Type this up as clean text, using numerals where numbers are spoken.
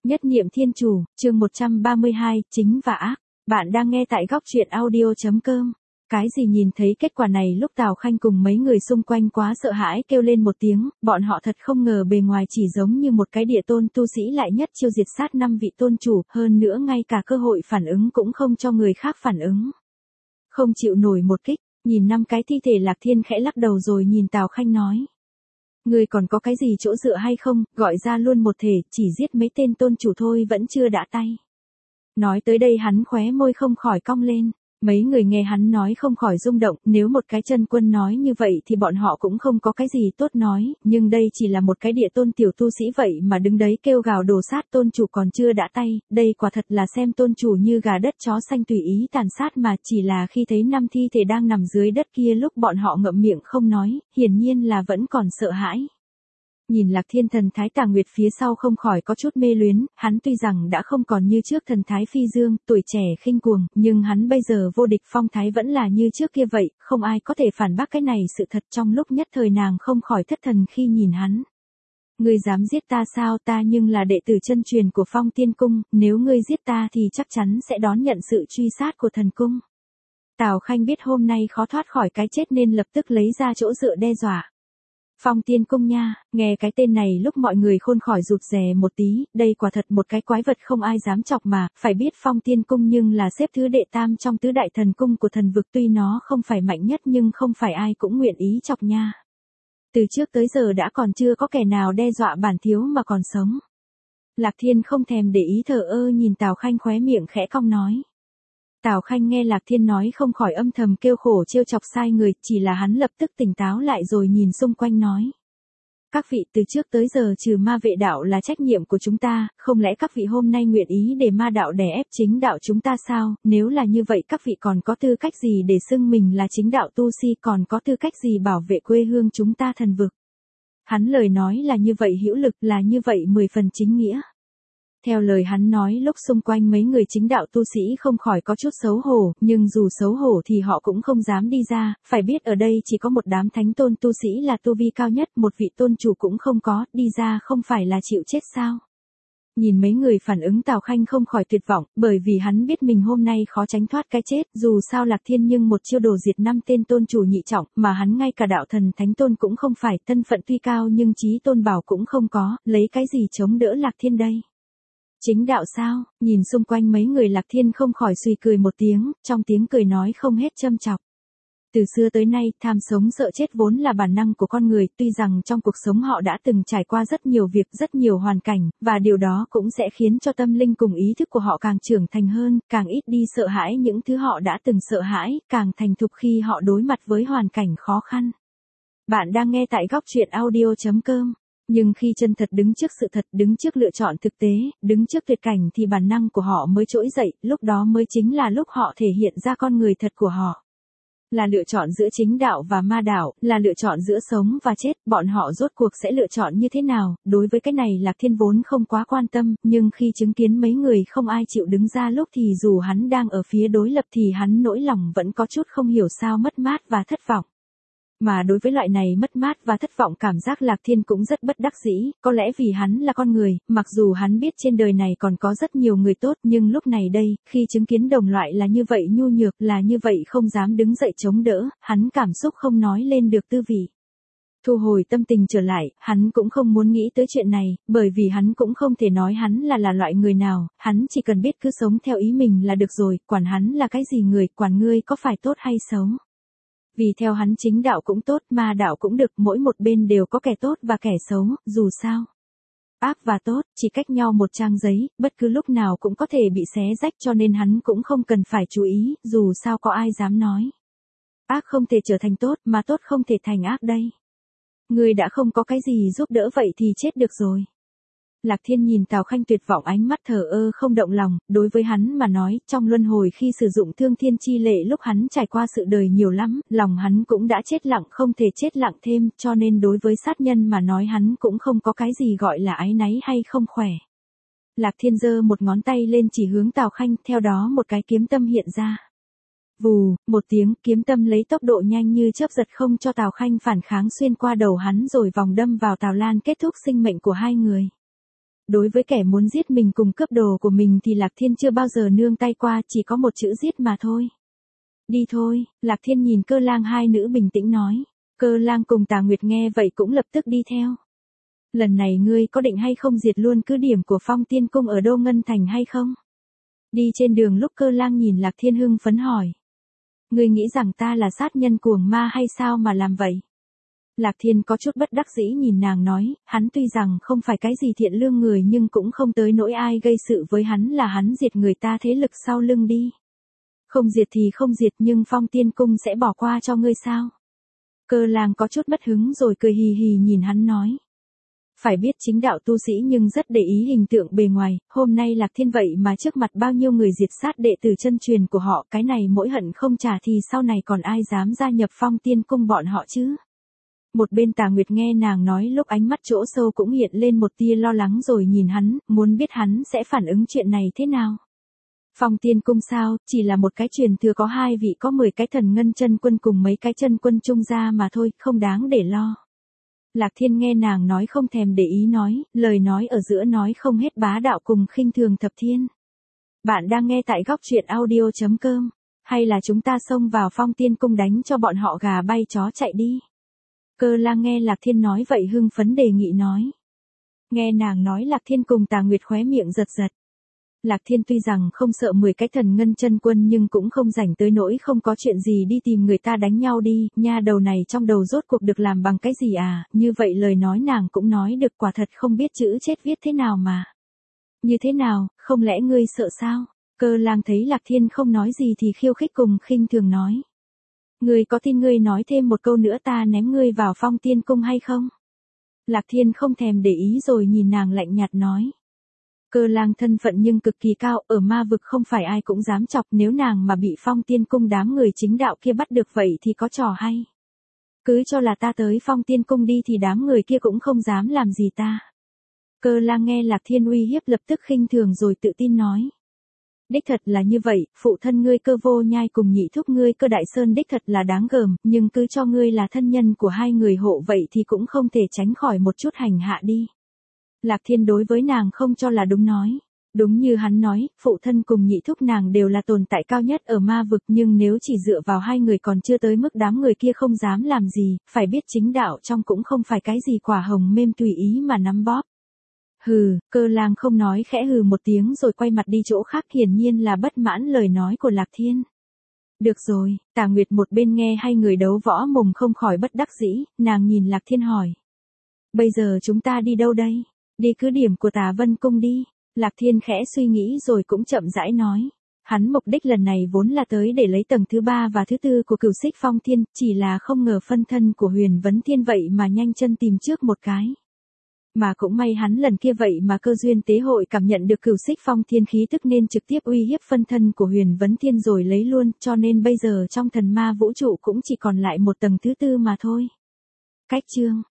Nhất niệm thiên chủ, chương 132, chính và ác. Bạn đang nghe tại góc truyện audio.com. Cái gì nhìn thấy kết quả này lúc Tào Khanh cùng mấy người xung quanh quá sợ hãi kêu lên một tiếng, bọn họ thật không ngờ bề ngoài chỉ giống như một cái địa tôn tu sĩ lại nhất chiêu diệt sát 5 vị tôn chủ, hơn nữa ngay cả cơ hội phản ứng cũng không cho người khác phản ứng. Không chịu nổi một kích, nhìn 5 cái thi thể Lạc Thiên khẽ lắc đầu rồi nhìn Tào Khanh nói. Người còn có cái gì chỗ dựa hay không, gọi ra luôn một thể, chỉ giết mấy tên tôn chủ thôi vẫn chưa đã tay. Nói tới đây hắn khóe môi không khỏi cong lên. Mấy người nghe hắn nói không khỏi rung động, nếu một cái chân quân nói như vậy thì bọn họ cũng không có cái gì tốt nói, nhưng đây chỉ là một cái địa tôn tiểu tu sĩ vậy mà đứng đấy kêu gào đồ sát tôn chủ còn chưa đã tay, đây quả thật là xem tôn chủ như gà đất chó xanh tùy ý tàn sát mà chỉ là khi thấy 5 thi thể đang nằm dưới đất kia lúc bọn họ ngậm miệng không nói, hiển nhiên là vẫn còn sợ hãi. Nhìn Lạc Thiên thần thái Tà Nguyệt phía sau không khỏi có chút mê luyến, hắn tuy rằng đã không còn như trước thần thái phi dương, tuổi trẻ khinh cuồng, nhưng hắn bây giờ vô địch phong thái vẫn là như trước kia vậy, không ai có thể phản bác cái này sự thật. Trong lúc nhất thời nàng không khỏi thất thần khi nhìn hắn. Ngươi dám giết ta sao? Ta nhưng là đệ tử chân truyền của Phong Tiên Cung, nếu ngươi giết ta thì chắc chắn sẽ đón nhận sự truy sát của thần cung. Tào Khanh biết hôm nay khó thoát khỏi cái chết nên lập tức lấy ra chỗ dựa đe dọa. Phong Tiên Cung nha, nghe cái tên này lúc mọi người khôn khỏi rụt rè một tí, đây quả thật một cái quái vật không ai dám chọc mà, phải biết Phong Tiên Cung nhưng là xếp thứ đệ tam trong tứ đại thần cung của thần vực, tuy nó không phải mạnh nhất nhưng không phải ai cũng nguyện ý chọc nha. Từ trước tới giờ đã còn chưa có kẻ nào đe dọa bản thiếu mà còn sống. Lạc Thiên không thèm để ý, thờ ơ nhìn Tào Khanh khóe miệng khẽ cong nói. Tào Khanh nghe Lạc Thiên nói không khỏi âm thầm kêu khổ trêu chọc sai người, chỉ là hắn lập tức tỉnh táo lại rồi nhìn xung quanh nói. Các vị, từ trước tới giờ trừ ma vệ đạo là trách nhiệm của chúng ta, không lẽ các vị hôm nay nguyện ý để ma đạo đè ép chính đạo chúng ta sao? Nếu là như vậy các vị còn có tư cách gì để xưng mình là chính đạo tu si, còn có tư cách gì bảo vệ quê hương chúng ta thần vực? Hắn lời nói là như vậy hữu lực, là như vậy 10 phần chính nghĩa. Theo lời hắn nói lúc xung quanh mấy người chính đạo tu sĩ không khỏi có chút xấu hổ, nhưng dù xấu hổ thì họ cũng không dám đi ra, phải biết ở đây chỉ có một đám thánh tôn tu sĩ là tu vi cao nhất, một vị tôn chủ cũng không có, đi ra không phải là chịu chết sao. Nhìn mấy người phản ứng Tào Khanh không khỏi tuyệt vọng, bởi vì hắn biết mình hôm nay khó tránh thoát cái chết, dù sao Lạc Thiên nhưng một chiêu đồ diệt 5 tên tôn chủ nhị trọng, mà hắn ngay cả đạo thần thánh tôn cũng không phải, thân phận tuy cao nhưng chí tôn bảo cũng không có, lấy cái gì chống đỡ Lạc Thiên đây. Chính đạo sao? Nhìn xung quanh mấy người Lạc Thiên không khỏi suy cười một tiếng, trong tiếng cười nói không hết châm chọc. Từ xưa tới nay, tham sống sợ chết vốn là bản năng của con người, tuy rằng trong cuộc sống họ đã từng trải qua rất nhiều việc, rất nhiều hoàn cảnh, và điều đó cũng sẽ khiến cho tâm linh cùng ý thức của họ càng trưởng thành hơn, càng ít đi sợ hãi những thứ họ đã từng sợ hãi, càng thành thục khi họ đối mặt với hoàn cảnh khó khăn. Bạn đang nghe tại góc truyện audio.com. Nhưng khi chân thật đứng trước sự thật, đứng trước lựa chọn thực tế, đứng trước tuyệt cảnh thì bản năng của họ mới trỗi dậy, lúc đó mới chính là lúc họ thể hiện ra con người thật của họ. Là lựa chọn giữa chính đạo và ma đạo, là lựa chọn giữa sống và chết, bọn họ rốt cuộc sẽ lựa chọn như thế nào? Đối với cái này Lạc Thiên vốn không quá quan tâm, nhưng khi chứng kiến mấy người không ai chịu đứng ra lúc thì dù hắn đang ở phía đối lập thì hắn nỗi lòng vẫn có chút không hiểu sao mất mát và thất vọng. Mà đối với loại này mất mát và thất vọng cảm giác Lạc Thiên cũng rất bất đắc dĩ, có lẽ vì hắn là con người, mặc dù hắn biết trên đời này còn có rất nhiều người tốt, nhưng lúc này đây, khi chứng kiến đồng loại là như vậy nhu nhược, là như vậy không dám đứng dậy chống đỡ, hắn cảm xúc không nói lên được tư vị. Thu hồi tâm tình trở lại, hắn cũng không muốn nghĩ tới chuyện này, bởi vì hắn cũng không thể nói hắn là loại người nào, hắn chỉ cần biết cứ sống theo ý mình là được rồi, quản hắn là cái gì người, quản ngươi có phải tốt hay xấu. Vì theo hắn chính đạo cũng tốt, ma đạo cũng được, mỗi một bên đều có kẻ tốt và kẻ xấu, dù sao. Ác và tốt, chỉ cách nhau một trang giấy, bất cứ lúc nào cũng có thể bị xé rách cho nên hắn cũng không cần phải chú ý, dù sao có ai dám nói. Ác không thể trở thành tốt, mà tốt không thể thành ác đây. Người đã không có cái gì giúp đỡ vậy thì chết được rồi. Lạc Thiên nhìn Tào Khanh tuyệt vọng ánh mắt thờ ơ không động lòng, đối với hắn mà nói, trong luân hồi khi sử dụng thương thiên chi lệ lúc hắn trải qua sự đời nhiều lắm, lòng hắn cũng đã chết lặng không thể chết lặng thêm, cho nên đối với sát nhân mà nói hắn cũng không có cái gì gọi là áy náy hay không khỏe. Lạc Thiên giơ một ngón tay lên chỉ hướng Tào Khanh, theo đó một cái kiếm tâm hiện ra. Vù, một tiếng, kiếm tâm lấy tốc độ nhanh như chớp giật không cho Tào Khanh phản kháng xuyên qua đầu hắn rồi vòng đâm vào Tào Lan kết thúc sinh mệnh của hai người. Đối với kẻ muốn giết mình cùng cướp đồ của mình thì Lạc Thiên chưa bao giờ nương tay qua, chỉ có một chữ giết mà thôi. Đi thôi, Lạc Thiên nhìn Cơ Lang hai nữ bình tĩnh nói. Cơ Lang cùng Tà Nguyệt nghe vậy cũng lập tức đi theo. Lần này ngươi có định hay không diệt luôn cứ điểm của Phong Tiên Cung ở Đô Ngân Thành hay không? Đi trên đường lúc Cơ Lang nhìn Lạc Thiên hưng phấn hỏi. Ngươi nghĩ rằng ta là sát nhân cuồng ma hay sao mà làm vậy? Lạc Thiên có chút bất đắc dĩ nhìn nàng nói, hắn tuy rằng không phải cái gì thiện lương người nhưng cũng không tới nỗi ai gây sự với hắn là hắn diệt người ta thế lực sau lưng đi. Không diệt thì không diệt nhưng Phong Tiên Cung sẽ bỏ qua cho ngươi sao? Cơ Lang có chút mất hứng rồi cười hì hì nhìn hắn nói. Phải biết chính đạo tu sĩ nhưng rất để ý hình tượng bề ngoài, hôm nay Lạc Thiên vậy mà trước mặt bao nhiêu người diệt sát đệ tử chân truyền của họ, cái này mỗi hận không trả thì sau này còn ai dám gia nhập Phong Tiên Cung bọn họ chứ? Một bên Tà Nguyệt nghe nàng nói lúc ánh mắt chỗ sâu cũng hiện lên một tia lo lắng rồi nhìn hắn, muốn biết hắn sẽ phản ứng chuyện này thế nào. Phong Tiên Cung sao, chỉ là một cái truyền thừa có 2 vị có 10 cái thần ngân chân quân cùng mấy cái chân quân trung gia mà thôi, không đáng để lo. Lạc Thiên nghe nàng nói không thèm để ý nói, lời nói ở giữa nói không hết bá đạo cùng khinh thường thập thiên. Bạn đang nghe tại góc truyện audio.com, hay là chúng ta xông vào Phong Tiên Cung đánh cho bọn họ gà bay chó chạy đi. Cơ Lang nghe Lạc Thiên nói vậy hưng phấn đề nghị nói. Nghe nàng nói Lạc Thiên cùng Tà Nguyệt khóe miệng giật giật. Lạc Thiên tuy rằng không sợ 10 cái thần ngân chân quân nhưng cũng không rảnh tới nỗi không có chuyện gì đi tìm người ta đánh nhau đi, nha đầu này trong đầu rốt cuộc được làm bằng cái gì à, như vậy lời nói nàng cũng nói được quả thật không biết chữ chết viết thế nào mà. Như thế nào, không lẽ ngươi sợ sao? Cơ Lang thấy Lạc Thiên không nói gì thì khiêu khích cùng khinh thường nói. Ngươi có tin ngươi nói thêm một câu nữa ta ném ngươi vào Phong Tiên Cung hay không? Lạc Thiên không thèm để ý rồi nhìn nàng lạnh nhạt nói. Cơ Lang thân phận nhưng cực kỳ cao, ở ma vực không phải ai cũng dám chọc, nếu nàng mà bị Phong Tiên Cung đám người chính đạo kia bắt được vậy thì có trò hay. Cứ cho là ta tới Phong Tiên Cung đi thì đám người kia cũng không dám làm gì ta. Cơ Lang nghe Lạc Thiên uy hiếp lập tức khinh thường rồi tự tin nói. Đích thật là như vậy, phụ thân ngươi Cơ Vô Nhai cùng nhị thúc ngươi Cơ Đại Sơn đích thật là đáng gờm, nhưng cứ cho ngươi là thân nhân của hai người hộ vậy thì cũng không thể tránh khỏi một chút hành hạ đi. Lạc Thiên đối với nàng không cho là đúng nói. Đúng như hắn nói, phụ thân cùng nhị thúc nàng đều là tồn tại cao nhất ở ma vực nhưng nếu chỉ dựa vào hai người còn chưa tới mức đám người kia không dám làm gì, phải biết chính đạo trong cũng không phải cái gì quả hồng mềm tùy ý mà nắm bóp. Hừ, Cơ Lang không nói khẽ hừ một tiếng rồi quay mặt đi chỗ khác hiển nhiên là bất mãn lời nói của Lạc Thiên. Được rồi, Tà Nguyệt một bên nghe hai người đấu võ mồm không khỏi bất đắc dĩ, nàng nhìn Lạc Thiên hỏi. Bây giờ chúng ta đi đâu đây? Đi cứ điểm của Tà Vân Cung đi. Lạc Thiên khẽ suy nghĩ rồi cũng chậm rãi nói. Hắn mục đích lần này vốn là tới để lấy tầng thứ 3 và thứ 4 của Cửu Xích Phong Thiên, chỉ là không ngờ phân thân của Huyền Vấn Thiên vậy mà nhanh chân tìm trước một cái. Mà cũng may hắn lần kia vậy mà cơ duyên tế hội cảm nhận được Cửu Xích Phong Thiên khí tức nên trực tiếp uy hiếp phân thân của Huyền Vấn Thiên rồi lấy luôn, cho nên bây giờ trong thần ma vũ trụ cũng chỉ còn lại một tầng thứ 4 mà thôi. Cách chương